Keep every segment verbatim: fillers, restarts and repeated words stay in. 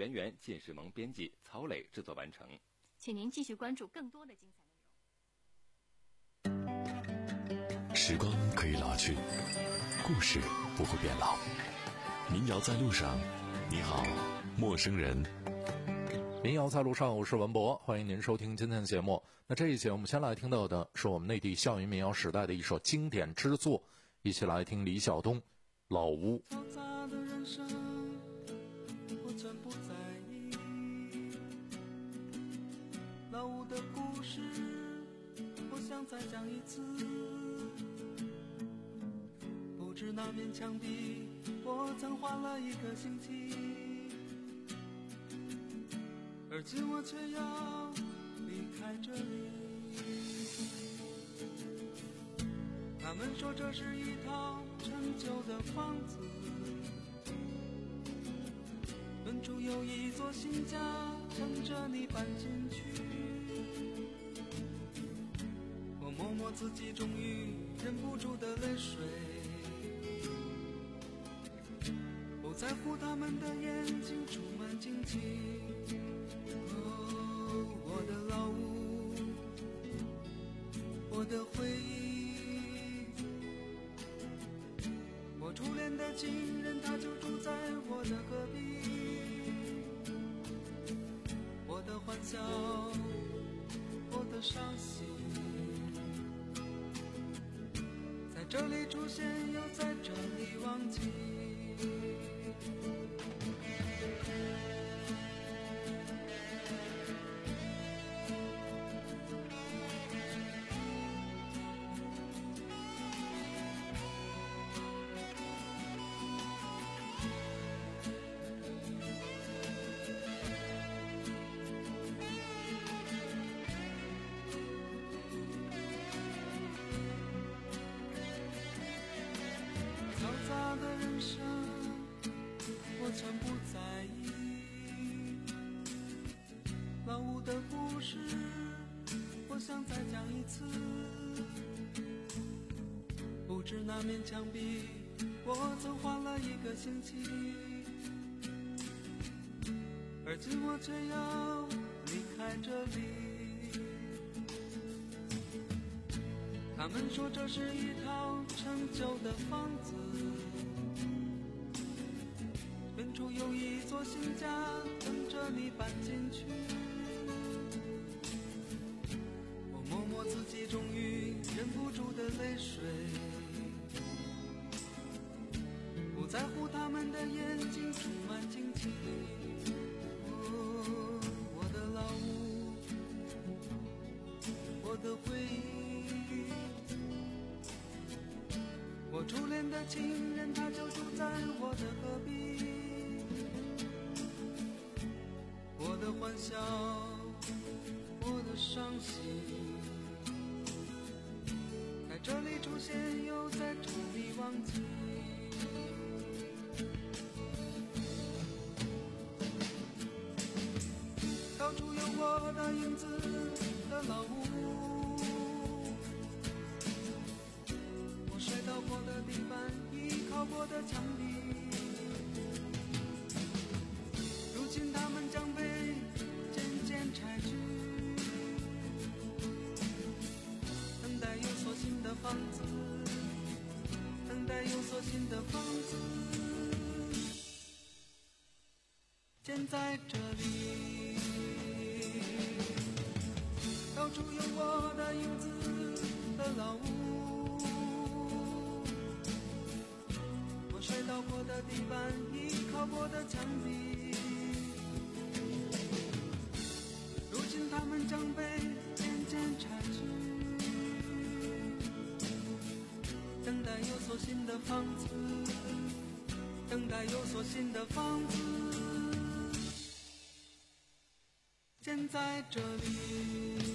圆圆、进士萌编辑，曹磊制作完成。 请您继续关注更多的精彩内容。时光可以老去，故事不会变老。民谣在路上，你好，陌生人。 民谣在路上，我是文博，欢迎您收听今天的节目。那这一节我们先来听到的是我们内地校园民谣时代的一首经典之作，一起来听李晓东《老屋》。 嘈杂的人生我全不在意，老屋的故事我想再讲一次，不知那面墙壁我曾画了一个星期，而今我却要离开这里。他们说这是一套陈旧的房子，远处有一座新家等着你搬进去。我摸摸自己终于忍不住的泪水，不在乎他们的眼睛充满惊奇。哦，我的老屋，我的回忆，我初恋的情人他就住在我的隔壁。我的欢笑，我的伤心，在这里出现又在这里忘记。我全不在意，老屋的故事我想再讲一次，不知那面墙壁我曾画了一个星期，而今我却要离开这里。他们说这是一套陈旧的房子，远处有一座新家等着你搬进去。我摸摸自己终于忍不住的泪水，不在乎他们的眼睛充满惊奇。哦，我的老屋，我的回忆，我初恋的情人他就住在我的隔壁。我的欢笑，我的伤心，在这里出现又在这里忘记。到处有我的影子的老屋，我摔倒过的地板，依靠过的墙壁，如今他们将被渐渐拆去，等待有所新的房子，等待有所新的房子建在这里。到处有我的影子的老屋，我摔倒过的地板，依靠过的墙壁，如今他们将被渐渐拆去，等待有所新的房子，等待有所新的房子建在这里。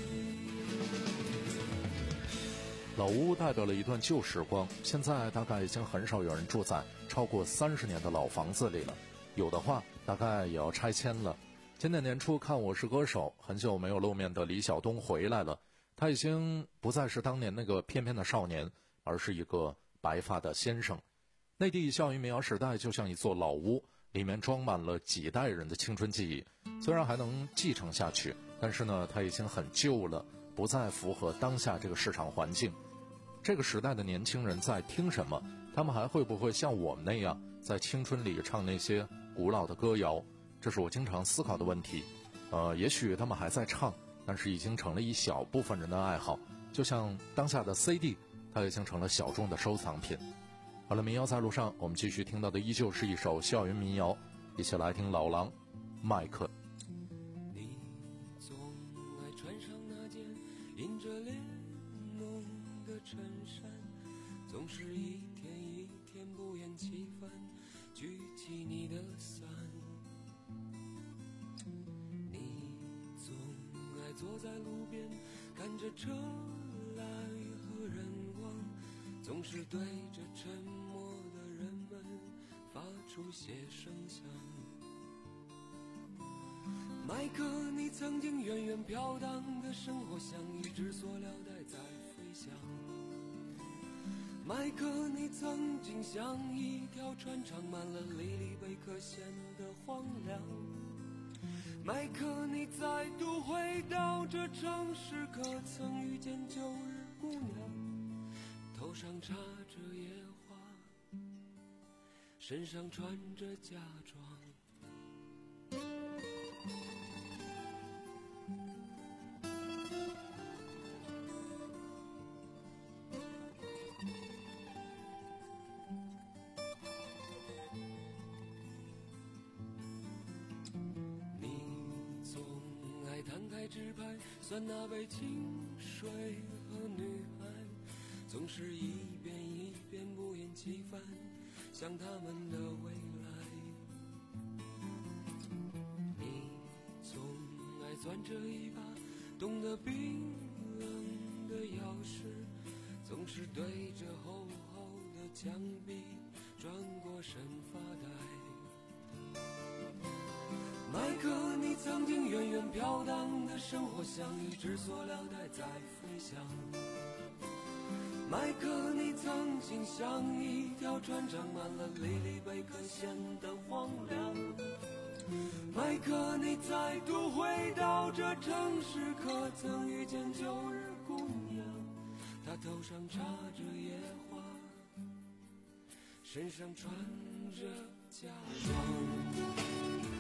老屋代表了一段旧时光，现在大概已经很少有人住在超过三十年的老房子里了，有的话大概也要拆迁了。今年年初看《我是歌手》，很久没有露面的李晓东回来了，他已经不再是当年那个翩翩的少年，而是一个白发的先生。内地校园民谣时代就像一座老屋， 里面装满了几代人的青春记忆。虽然还能继承下去，但是呢，它已经很旧了，不再符合当下这个市场环境。这个时代的年轻人在听什么？他们还会不会像我们那样在青春里唱那些古老的歌谣？这是我经常思考的问题。呃，也许他们还在唱，但是已经成了一小部分人的爱好，就像当下的 C D， 它已经成了小众的收藏品。好了，民谣在路上，我们继续听到的依旧是一首校园民谣，一起来听老狼麦克。 你总爱穿上那件印着联盟的衬衫，总是一天一天不厌其烦举起你的伞。你总爱坐在路边看着车来和人往，总是对着沉默的人们发出些声响。麦克，你曾经远远飘荡的生活像一只塑料袋在飞翔。麦克，你曾经像一条船长满了离离贝壳显得荒凉。麦克，你再度回到这城市，可曾遇见旧日姑娘？头上插着野花，身上穿着嫁妆。摊开纸牌，算那杯清水和女孩，总是一遍一遍不厌其烦想他们的未来。你总爱攥着一把冻得冰冷的钥匙，总是对着厚厚的墙壁转过身发呆。麦克，你曾经远远飘荡的生活像一只塑料袋在飞翔。麦克，你曾经像一条船长满了离离贝壳显得荒凉。麦克，你再度回到这城市，可曾遇见旧日姑娘？她头上插着野花，身上穿着嫁妆。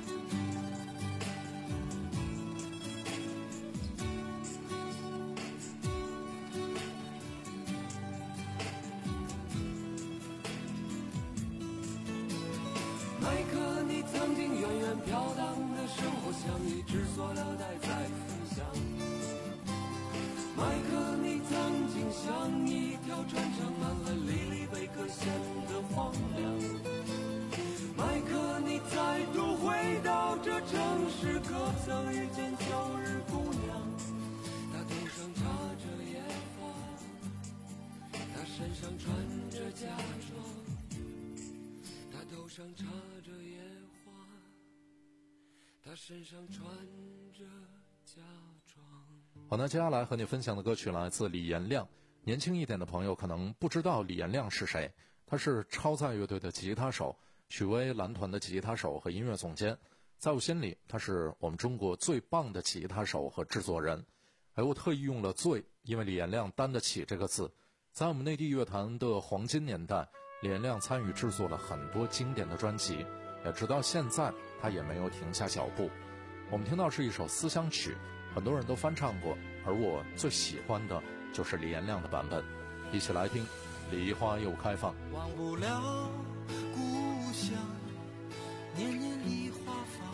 飘荡的生活像一只塑料袋在飞翔。麦克，你曾经像一条船长满了离离贝壳显得荒凉。麦克，你再度回到这城市，可曾遇见旧日姑娘？她头上插着野花，她身上穿着嫁妆，她头上插着野花，他身上穿着嫁妆。 好，那接下来和你分享的歌曲来自李延亮。年轻一点的朋友可能不知道李延亮是谁，他是超载乐队的吉他手，许巍蓝团的吉他手和音乐总监。在我心里，他是我们中国最棒的吉他手和制作人。哎，我特意用了最，因为李延亮担得起这个字。在我们内地乐坛的黄金年代，李延亮参与制作了很多经典的专辑，也直到现在他也没有停下脚步。我们听到是一首思乡曲，很多人都翻唱过，而我最喜欢的就是李延亮的版本。一起来听梨花又开放。 忘不了故乡，年年梨花放，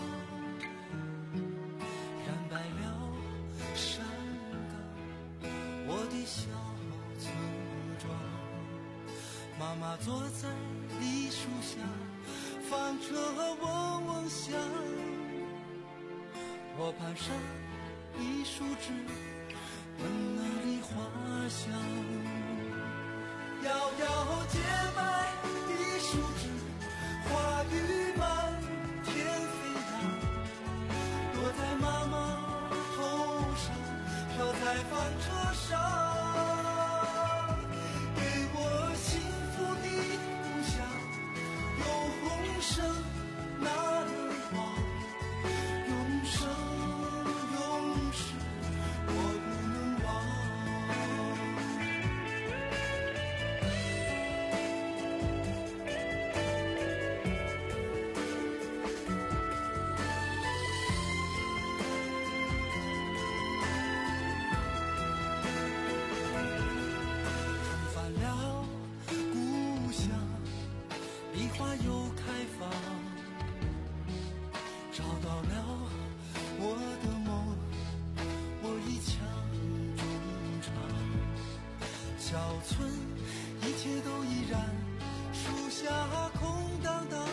染白了山岗，我的小村庄。妈妈坐在梨树下，纺车嗡嗡响，我攀上一树枝，闻那梨花香。摇摇洁白的树枝，花雨满天飞扬，落在妈妈头上，飘在纺车上，给我幸福的故乡，有红绳那村，一切都依然，树下空荡荡，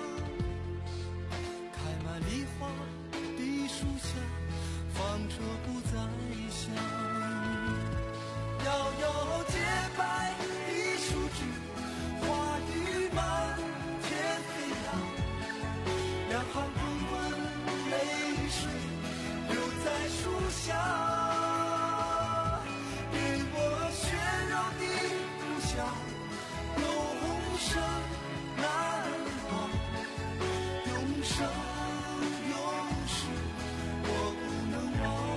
开满梨花的树下，房车不再响。遥遥洁白的树枝，花雨满天飞扬，两行滚滚泪水流在树下。永生难忘，永生永世，我不能忘。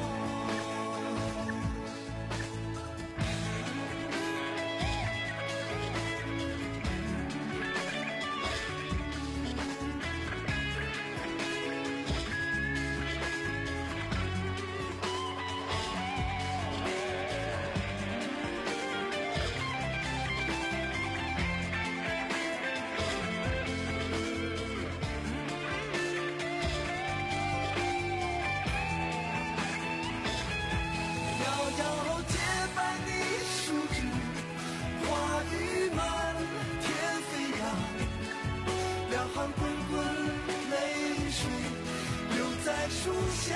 树下，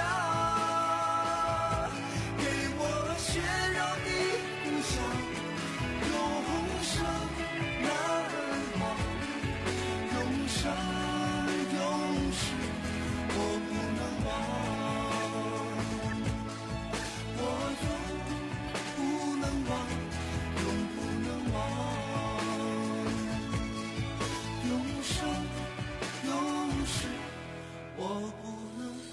给我喧嚷的故乡，永生难忘，永生永世，我不能忘，我永不能忘，永不能忘，永生永世，我不能忘。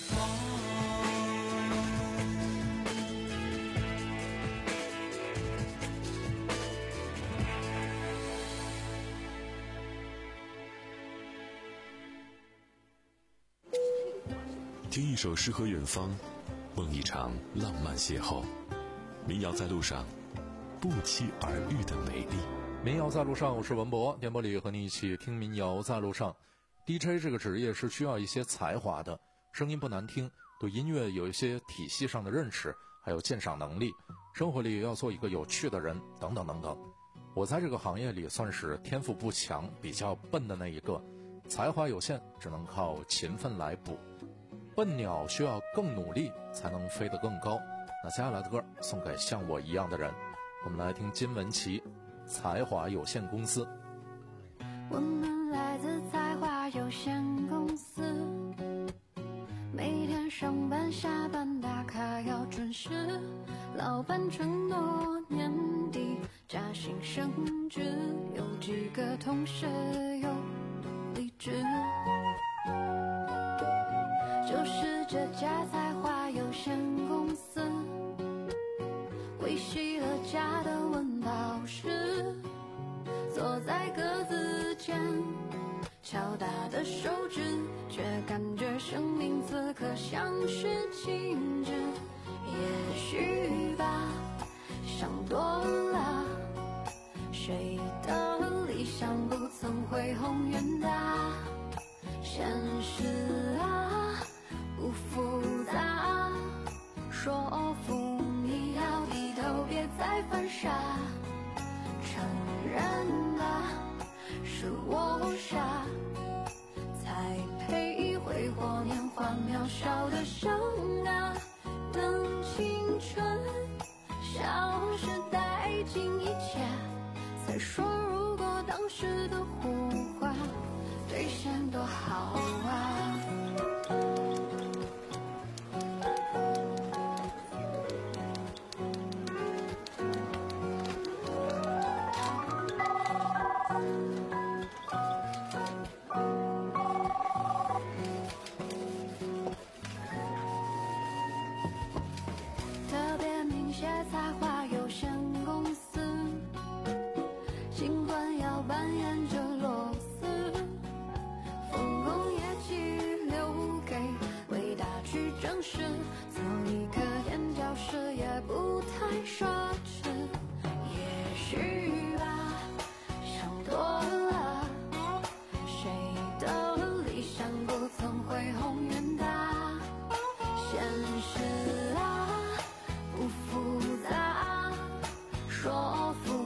听一首诗和远方，梦一场浪漫邂逅。民谣在路上，不期而遇的美丽。 民谣在路上，我是文博，电波里和你一起听民谣在路上。D J 这个职业是需要一些才华的，声音不难听，对音乐有一些体系上的认识，还有鉴赏能力，生活里要做一个有趣的人，等等等等。我在这个行业里算是天赋不强，比较笨的那一个，才华有限，只能靠勤奋来补。笨鸟需要更努力才能飞得更高。那接下来的歌送给像我一样的人，我们来听金文岐，才华有限公司。 我们来自才华有限公司，每天上班下班打卡要准时，老板承诺年底加薪升职，有几个同事有离职，就是这家才华有限公司维系了家的文导师，坐在格子间敲打的手指，却感觉生命此刻像是静止。也许吧，想多了，谁的理想不曾恢宏远大，现实啊不复杂，说服你要低头别再犯傻，承认吧是我傻，才配挥霍年华渺小的生啊，等青春消失殆尽一切，再说如果当时的呼唤兑现多好啊。才华有限公司，尽管要扮演着螺丝，丰功业绩留给伟大去证实，做一个垫脚石也不太奢侈。也许吧，想多了，谁的理想不曾恢宏远大，现实啊不复杂，说服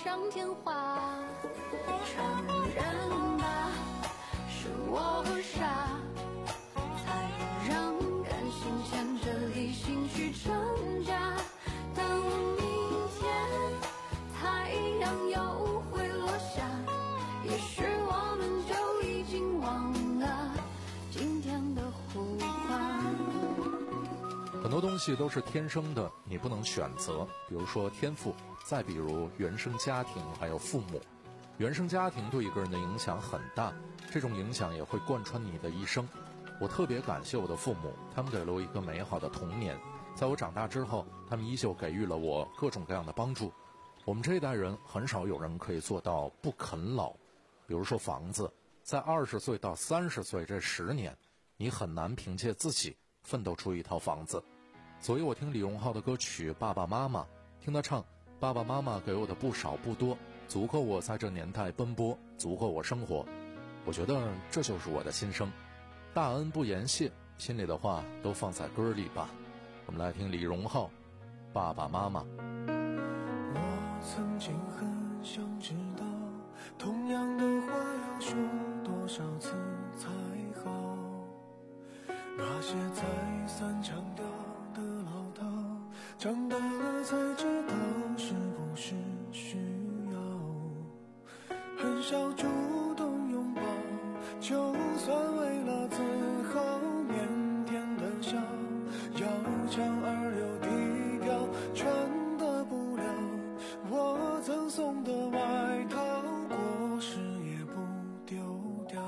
上添花。承认吧，是我傻，才让感性牵着理性去挣扎。等明天太阳又会落下，也许我们就已经忘了今天的呼唤。 很多东西都是天生的，你不能选择，比如说天赋，再比如原生家庭，还有父母。原生家庭对一个人的影响很大，这种影响也会贯穿你的一生。我特别感谢我的父母，他们给了我一个美好的童年，在我长大之后，他们依旧给予了我各种各样的帮助。我们这一代人很少有人可以做到不啃老，比如说房子，在二十岁到三十岁这十年，你很难凭借自己奋斗出一套房子。所以我听李荣浩的歌曲《爸爸妈妈》，听他唱，爸爸妈妈给我的不少不多，足够我在这年代奔波，足够我生活。我觉得这就是我的心声。大恩不言谢，心里的话都放在歌里吧。我们来听李荣浩《爸爸妈妈》。 我曾经很想知道，同样的话要说多少次才好，那些再三强调的唠叨，长大了才知道是不是需要。很少主动拥抱，就算为了自豪，腼腆的笑，要强而又低调，穿得不了我赠送的外套，过时也不丢掉。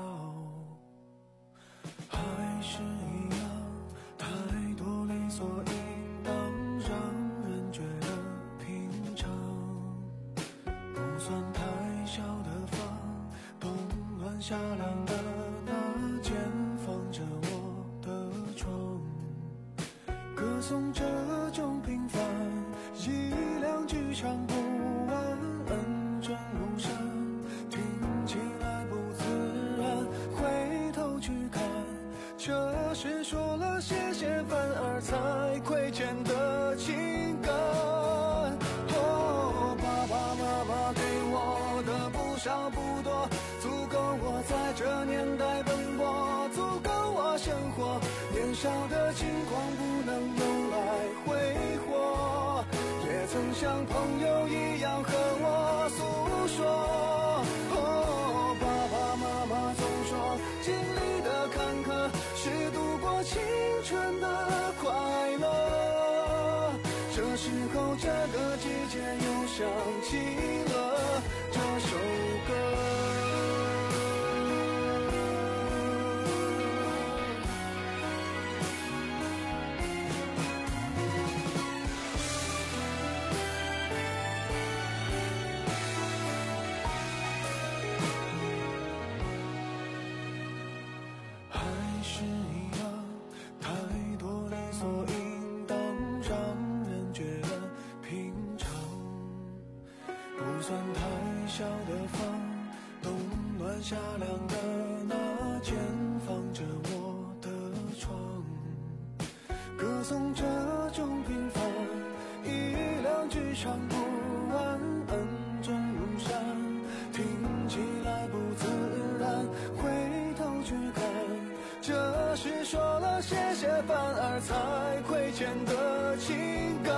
还是一样，太多理所应当，让人觉得平常。不算太小的房，冬暖夏凉的那间，放着我的床，歌颂这种平凡，一两句唱不完，恩重如山，听起来不自然，回头去看，这是说了谢谢反而才亏欠的情感。哦，爸爸妈妈给我的不少不多，足够我在这年代奔波，足够我生活，年少的轻狂不能用来挥霍，也曾像朋友一样和我诉说。哦，爸爸妈妈总说，经历的坎坷是度过青春的快乐，这时候这个季节又想起了这首歌。还是一样，太多理所应当，让人觉得平常。不算太小的房，冬暖夏凉的那间，放着我的床，歌颂这种平凡，一两句唱不完，恩重如山，听起来不自然，回头去看，这是说了谢谢反而才亏欠的情感。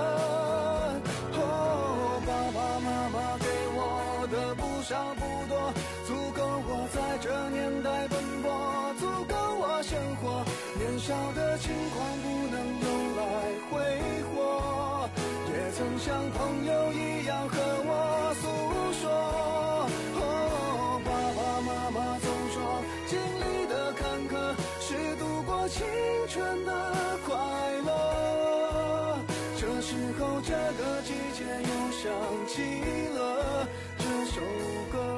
哦，爸爸妈妈给我的不少不多，足够我在这年代奔波，足够我生活，年少的轻狂不能用来挥霍，也曾像朋友一样和我诉说。哦，爸爸妈妈总说，经历的坎坷是度过青春的快乐，这时候这个季节又想起了这首歌。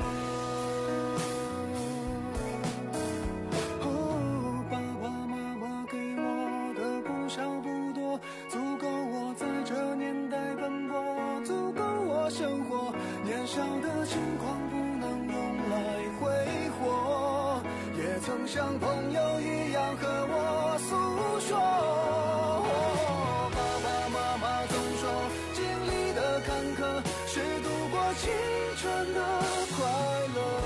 哦，爸爸妈妈给我的不少不多，足够我在这年代奔波，足够我生活，年少的轻狂不能用来挥霍，也曾像朋友一样和我诉说。哦，爸爸妈妈总说，经历的坎坷是度过青春纯的快乐。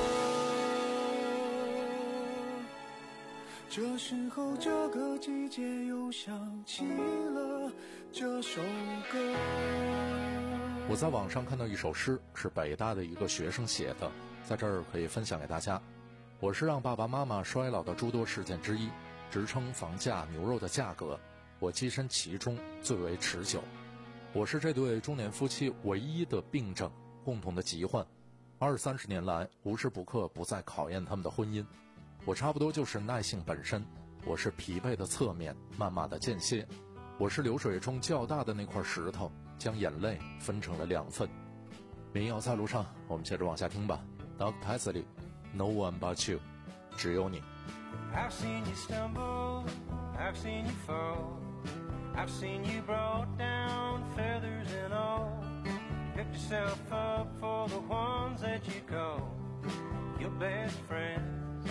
这时候这个季节又想起了这首歌。 我在网上看到一首诗，是北大的一个学生写的，在这儿可以分享给大家。我是让爸爸妈妈衰老的诸多事件之一，直称房价牛肉的价格，我跻身其中最为持久。我是这对中年夫妻唯一的病症，共同的疾患，二三十年来无时不刻不再考验他们的婚姻。我差不多就是耐性本身，我是疲惫的侧面，谩骂的间歇，我是流水中较大的那块石头，将眼泪分成了两份。民谣在路上，我们接着往下听吧。Doug Paisley No one but you， 只有你。 I've seen you stumble, I've seen you fall, I've seen you brought down, feathers and all. Pick yourself up for the ones that you call your best friends.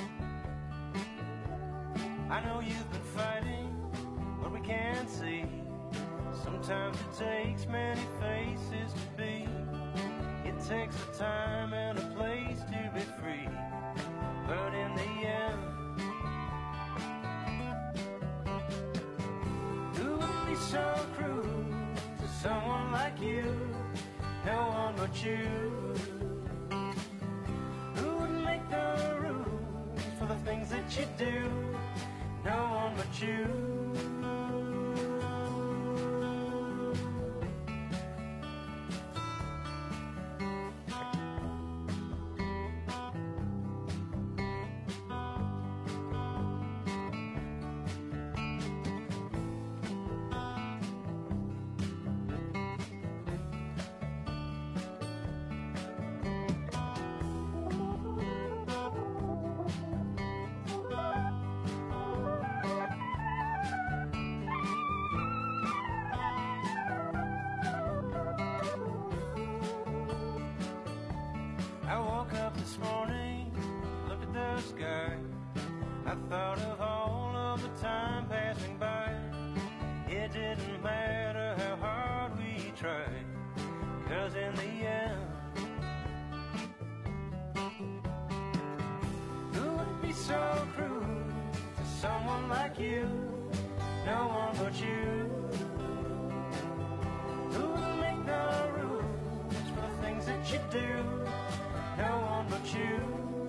I know you've been fighting what we can't see. Sometimes it takes many faces to be. It takes a time and a place to be free. But in the end, who would be so cruel to someone like you? No one but you. Who would make the rules for the things that you do? No one but you. I woke up this morning, looked at the sky. I thought of all of the time passing by. It didn't matter how hard we tried, 'cause in the end, who would be so cruel to someone like you? No one but you. Who would make the rules for the things that you do? No one but you.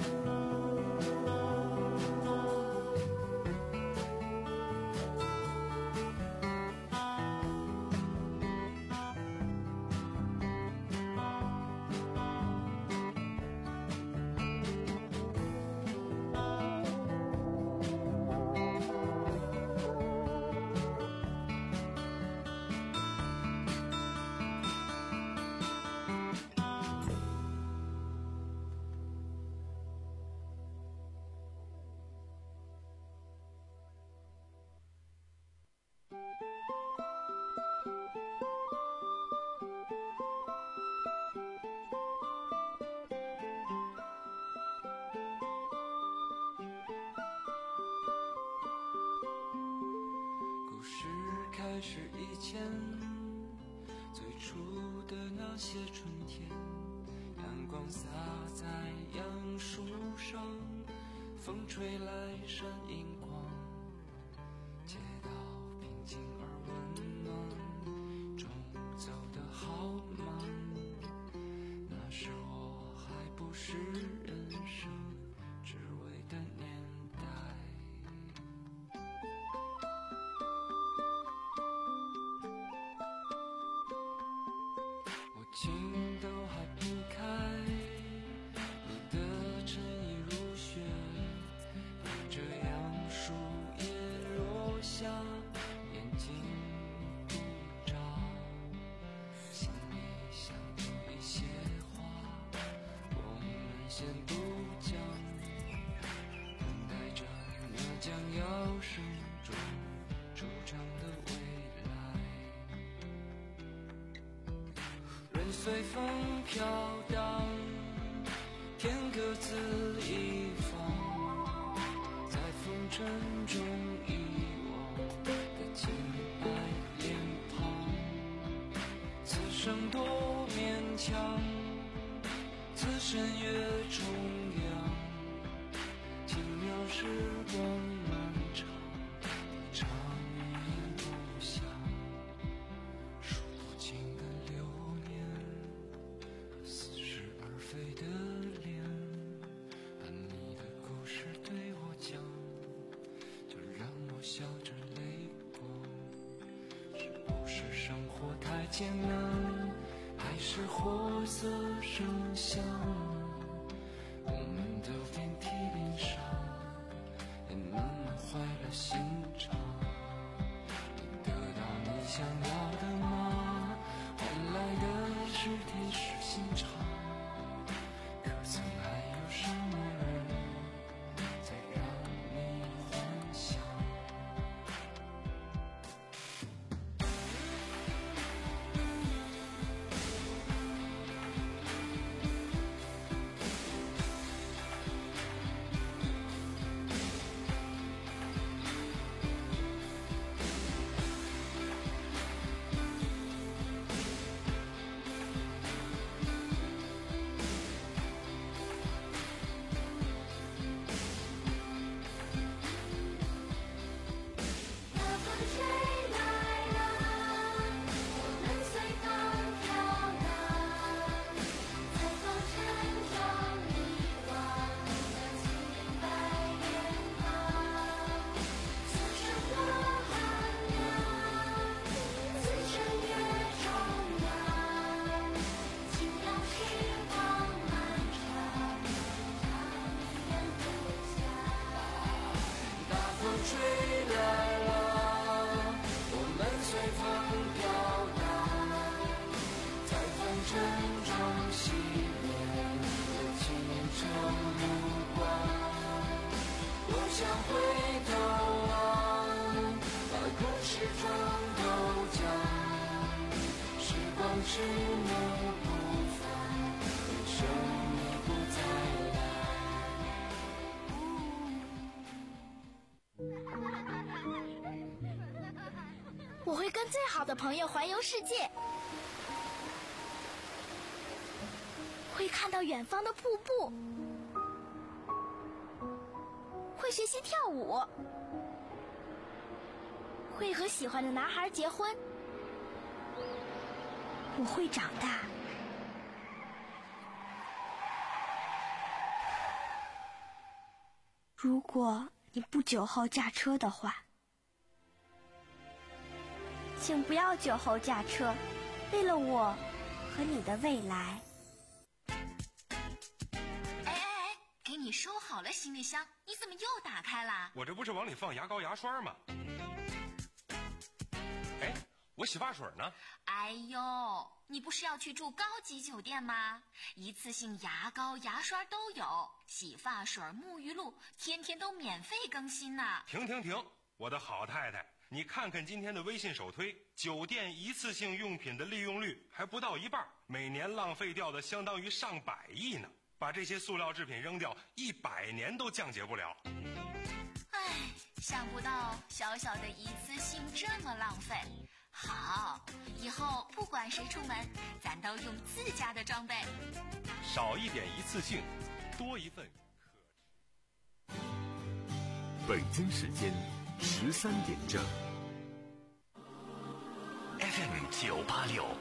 开始以前，最初的那些春天，阳光洒在杨树上，风吹来闪银光，街道平静而温暖，钟走得好慢，那时我还不是人生只为的年代。情都还不开，路的尘已如雪，陪着杨树叶落下，眼睛不眨，心里想有一些话，我们先不讲，等待着那将要生中惆怅的未来。任随风飘荡，天各自一方，在风尘中遗忘的清白脸庞，此生多勉强， 自身越重要，轻描时光漫长，一场一不想，数不尽的流年和似是而非的脸，把你的故事对我讲，就让我笑着泪光。是不是生活太艰难，还是活色生香？我们都遍体鳞伤，也慢慢坏了心肠。你得到你想要的吗？换来的是铁石心肠。可曾还有什么人在让你幻想？吹来了，我们随风飘荡，在风尘中熄灭了青春目光。我想回头望，把故事中都讲，时光迟暮不返，人生已不再来。 我会跟最好的朋友环游世界，会看到远方的瀑布，会学习跳舞，会和喜欢的男孩结婚。我会长大。如果你不酒后驾车的话，请不要酒后驾车，为了我和你的未来。 哎哎哎，给你收好了行李箱，你怎么又打开了？ 我这不是往里放牙膏牙刷吗？哎，我洗发水呢？ 哎呦，你不是要去住高级酒店吗？一次性牙膏牙刷都有，洗发水沐浴露天天都免费更新呢。 停停停，我的好太太，你看看今天的微信首推，酒店一次性用品的利用率还不到一半，每年浪费掉的相当于上百亿呢。把这些塑料制品扔掉，一百年都降解不了。 唉，想不到小小的一次性这么浪费。好，以后不管谁出门，咱都用自家的装备。 少一点一次性，多一份可。 北京时间十三点整。F M 九八六。